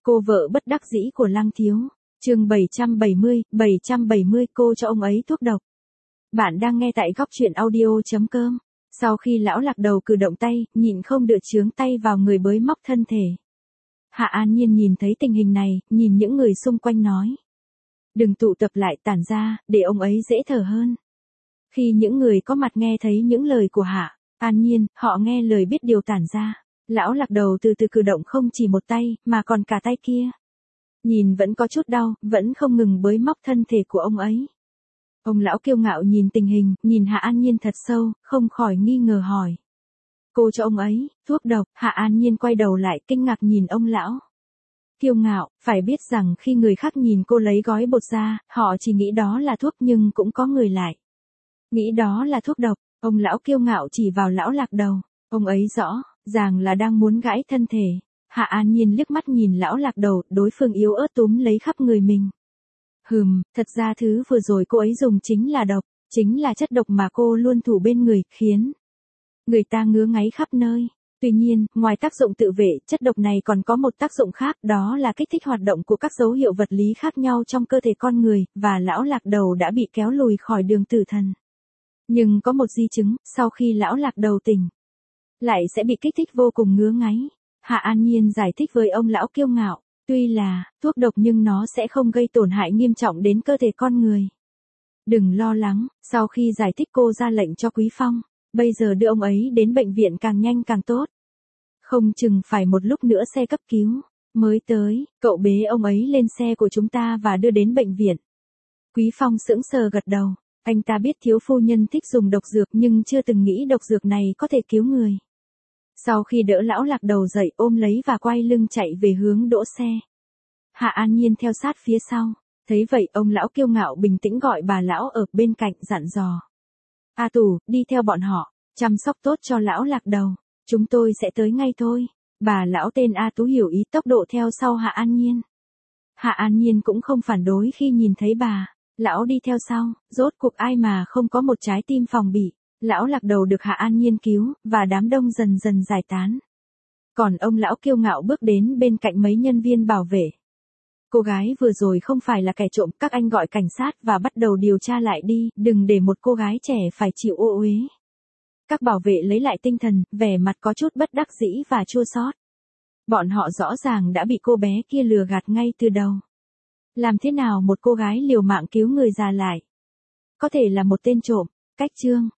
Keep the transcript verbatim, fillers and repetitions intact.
Cô vợ bất đắc dĩ của Lăng Thiếu. Chương bảy trăm bảy mươi, bảy trăm bảy mươi cô cho ông ấy thuốc độc. Bạn đang nghe tại góc truyện audio chấm com. Sau khi lão Lạc Đầu cử động tay, nhịn không được chướng tay vào người bới móc thân thể. Hạ An Nhiên nhìn thấy tình hình này, nhìn những người xung quanh nói. Đừng tụ tập lại, tản ra, để ông ấy dễ thở hơn. Khi những người có mặt nghe thấy những lời của Hạ An Nhiên, họ nghe lời biết điều tản ra. Lão Lạc Đầu từ từ cử động không chỉ một tay, mà còn cả tay kia. Nhìn vẫn có chút đau, vẫn không ngừng bới móc thân thể của ông ấy. Ông lão kiêu ngạo nhìn tình hình, nhìn Hạ An Nhiên thật sâu, không khỏi nghi ngờ hỏi. Cô cho ông ấy, thuốc độc. Hạ An Nhiên quay đầu lại kinh ngạc nhìn ông lão. Kiêu ngạo, phải biết rằng khi người khác nhìn cô lấy gói bột ra, họ chỉ nghĩ đó là thuốc nhưng cũng có người lại nghĩ đó là thuốc độc. Ông lão kiêu ngạo chỉ vào lão Lạc Đầu. Ông ấy rõ ràng là đang muốn gãi thân thể. Hạ An Nhiên liếc mắt nhìn lão Lạc Đầu, đối phương yếu ớt túm lấy khắp người mình. Hừm, thật ra thứ vừa rồi cô ấy dùng chính là độc, chính là chất độc mà cô luôn thủ bên người, khiến người ta ngứa ngáy khắp nơi. Tuy nhiên, ngoài tác dụng tự vệ, chất độc này còn có một tác dụng khác, đó là kích thích hoạt động của các dấu hiệu vật lý khác nhau trong cơ thể con người, và lão Lạc Đầu đã bị kéo lùi khỏi đường tử thần. Nhưng có một di chứng, sau khi lão Lạc Đầu tỉnh lại sẽ bị kích thích vô cùng ngứa ngáy. Hạ An Nhiên giải thích với ông lão kiêu ngạo, tuy là thuốc độc nhưng nó sẽ không gây tổn hại nghiêm trọng đến cơ thể con người. Đừng lo lắng. Sau khi giải thích cô ra lệnh cho Quý Phong, bây giờ đưa ông ấy đến bệnh viện càng nhanh càng tốt. Không chừng phải một lúc nữa xe cấp cứu mới tới, cậu bế ông ấy lên xe của chúng ta và đưa đến bệnh viện. Quý Phong sững sờ gật đầu, anh ta biết thiếu phu nhân thích dùng độc dược nhưng chưa từng nghĩ độc dược này có thể cứu người. Sau khi đỡ lão Lạc Đầu dậy, ôm lấy và quay lưng chạy về hướng đỗ xe. Hạ An Nhiên theo sát phía sau. Thấy vậy, ông lão kiêu ngạo bình tĩnh gọi bà lão ở bên cạnh dặn dò. A Tù, đi theo bọn họ, chăm sóc tốt cho lão Lạc Đầu. Chúng tôi sẽ tới ngay thôi. Bà lão tên A Tú hiểu ý, tốc độ theo sau Hạ An Nhiên. Hạ An Nhiên cũng không phản đối khi nhìn thấy bà lão đi theo sau, rốt cuộc ai mà không có một trái tim phòng bị. Lão Lạc Đầu được Hạ An Nhiên cứu, và đám đông dần dần giải tán. Còn ông lão kiêu ngạo bước đến bên cạnh mấy nhân viên bảo vệ. Cô gái vừa rồi không phải là kẻ trộm, các anh gọi cảnh sát và bắt đầu điều tra lại đi, đừng để một cô gái trẻ phải chịu ô uế. Các bảo vệ lấy lại tinh thần, vẻ mặt có chút bất đắc dĩ và chua xót. Bọn họ rõ ràng đã bị cô bé kia lừa gạt ngay từ đầu. Làm thế nào một cô gái liều mạng cứu người già lại có thể là một tên trộm? Cách chương